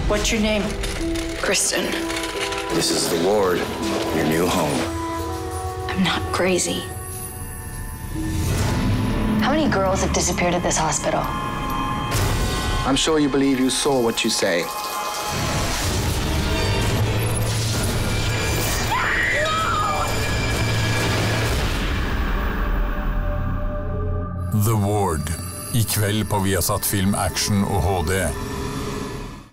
What's your name? Kristen. This is the ward, your new home. I'm not crazy. How many girls have disappeared at this hospital? I'm sure you believe you saw what you say. The Ward. I kveld på Viasat Film Action og HD.